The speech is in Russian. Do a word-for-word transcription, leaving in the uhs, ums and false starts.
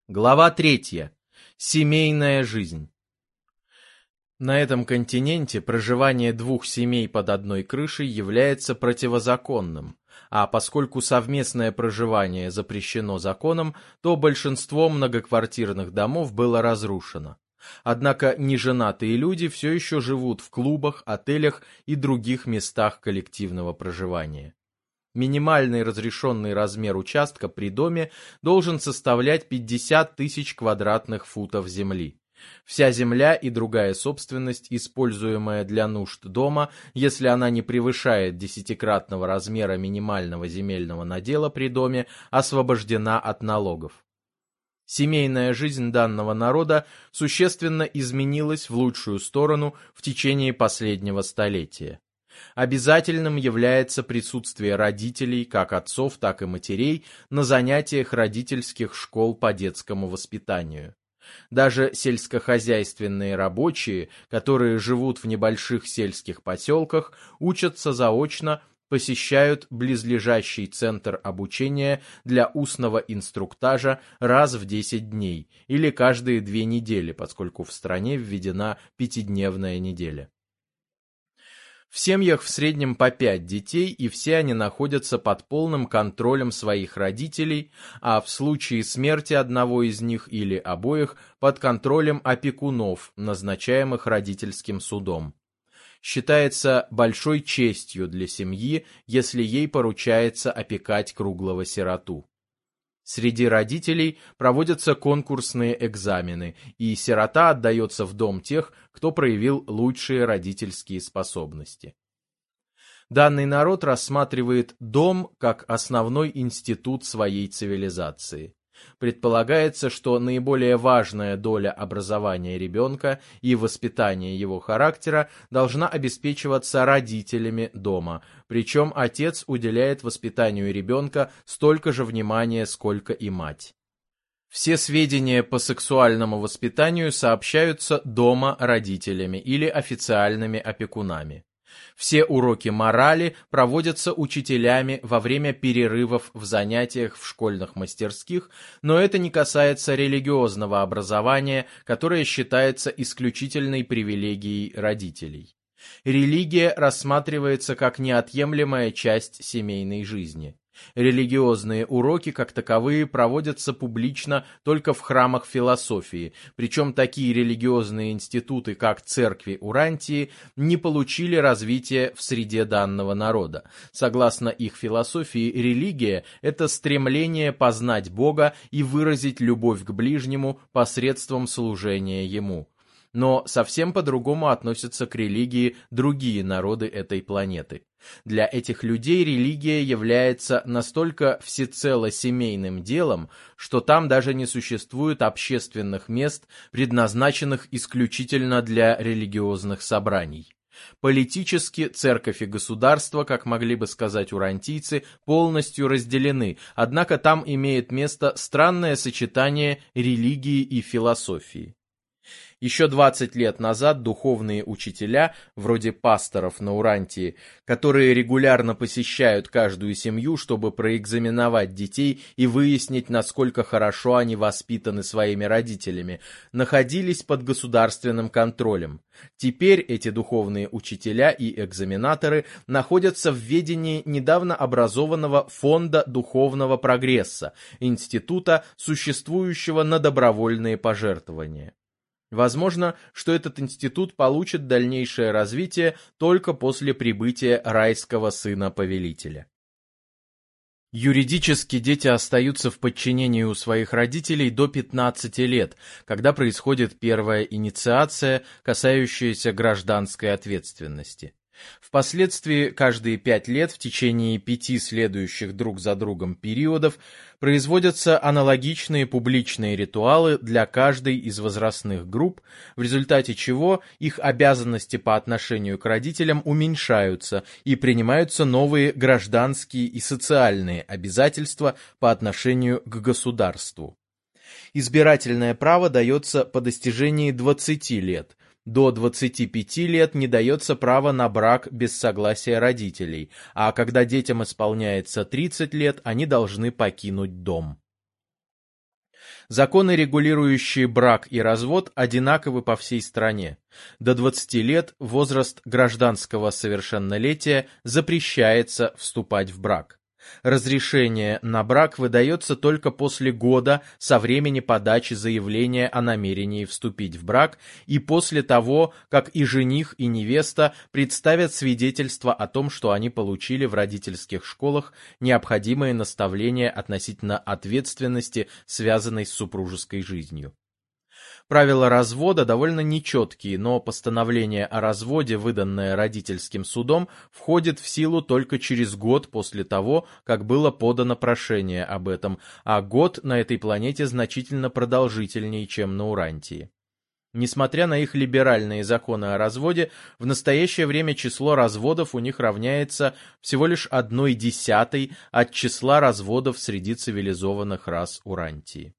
Глава третья. Семейная жизнь. На этом континенте проживание двух семей под одной крышей является противозаконным, а поскольку совместное проживание запрещено законом, то большинство многоквартирных домов было разрушено. Однако неженатые люди все еще живут в клубах, отелях и других местах коллективного проживания. Минимальный разрешенный размер участка при доме должен составлять пятьдесят тысяч квадратных футов земли. Вся земля и другая собственность, используемая для нужд дома, если она не превышает десятикратного размера минимального земельного надела при доме, освобождена от налогов. Семейная жизнь данного народа существенно изменилась в лучшую сторону в течение последнего столетия. Обязательным является присутствие родителей, как отцов, так и матерей, на занятиях родительских школ по детскому воспитанию. Даже сельскохозяйственные рабочие, которые живут в небольших сельских поселках, учатся заочно, посещают близлежащий центр обучения для устного инструктажа раз в десять дней или каждые две недели, поскольку в стране введена пятидневная неделя. В семьях в среднем по пять детей, и все они находятся под полным контролем своих родителей, а в случае смерти одного из них или обоих под контролем опекунов, назначаемых родительским судом. Считается большой честью для семьи, если ей поручается опекать круглого сироту. Среди родителей проводятся конкурсные экзамены, и сирота отдается в дом тех, кто проявил лучшие родительские способности. Данный народ рассматривает дом как основной институт своей цивилизации. Предполагается, что наиболее важная доля образования ребенка и воспитания его характера должна обеспечиваться родителями дома, причем отец уделяет воспитанию ребенка столько же внимания, сколько и мать. Все сведения по сексуальному воспитанию сообщаются дома родителями или официальными опекунами. Все уроки морали проводятся учителями во время перерывов в занятиях в школьных мастерских, но это не касается религиозного образования, которое считается исключительной привилегией родителей. Религия рассматривается как неотъемлемая часть семейной жизни. Религиозные уроки, как таковые, проводятся публично только в храмах философии, причем такие религиозные институты, как церкви Урантии, не получили развития в среде данного народа. Согласно их философии, религия – это стремление познать Бога и выразить любовь к ближнему посредством служения Ему. Но совсем по-другому относятся к религии другие народы этой планеты. Для этих людей религия является настолько всецело семейным делом, что там даже не существует общественных мест, предназначенных исключительно для религиозных собраний. Политически церковь и государство, как могли бы сказать урантийцы, полностью разделены, однако там имеет место странное сочетание религии и философии. Еще двадцать лет назад духовные учителя, вроде пасторов на Урантии, которые регулярно посещают каждую семью, чтобы проэкзаменовать детей и выяснить, насколько хорошо они воспитаны своими родителями, находились под государственным контролем. Теперь эти духовные учителя и экзаменаторы находятся в ведении недавно образованного Фонда духовного прогресса, института, существующего на добровольные пожертвования. Возможно, что этот институт получит дальнейшее развитие только после прибытия райского сына повелителя. Юридически дети остаются в подчинении у своих родителей до пятнадцати лет, когда происходит первая инициация, касающаяся гражданской ответственности. Впоследствии каждые пять лет в течение пяти следующих друг за другом периодов производятся аналогичные публичные ритуалы для каждой из возрастных групп, в результате чего их обязанности по отношению к родителям уменьшаются и принимаются новые гражданские и социальные обязательства по отношению к государству. Избирательное право дается по достижении двадцати лет. До двадцати пяти лет не дается право на брак без согласия родителей, а когда детям исполняется тридцать лет, они должны покинуть дом. Законы, регулирующие брак и развод, одинаковы по всей стране. До двадцати лет, возраст гражданского совершеннолетия, запрещается вступать в брак. Разрешение на брак выдается только после года со времени подачи заявления о намерении вступить в брак и после того, как и жених, и невеста представят свидетельство о том, что они получили в родительских школах необходимые наставления относительно ответственности, связанной с супружеской жизнью. Правила развода довольно нечеткие, но постановление о разводе, выданное родительским судом, входит в силу только через год после того, как было подано прошение об этом, а год на этой планете значительно продолжительнее, чем на Урантии. Несмотря на их либеральные законы о разводе, в настоящее время число разводов у них равняется всего лишь одной десятой от числа разводов среди цивилизованных рас Урантии.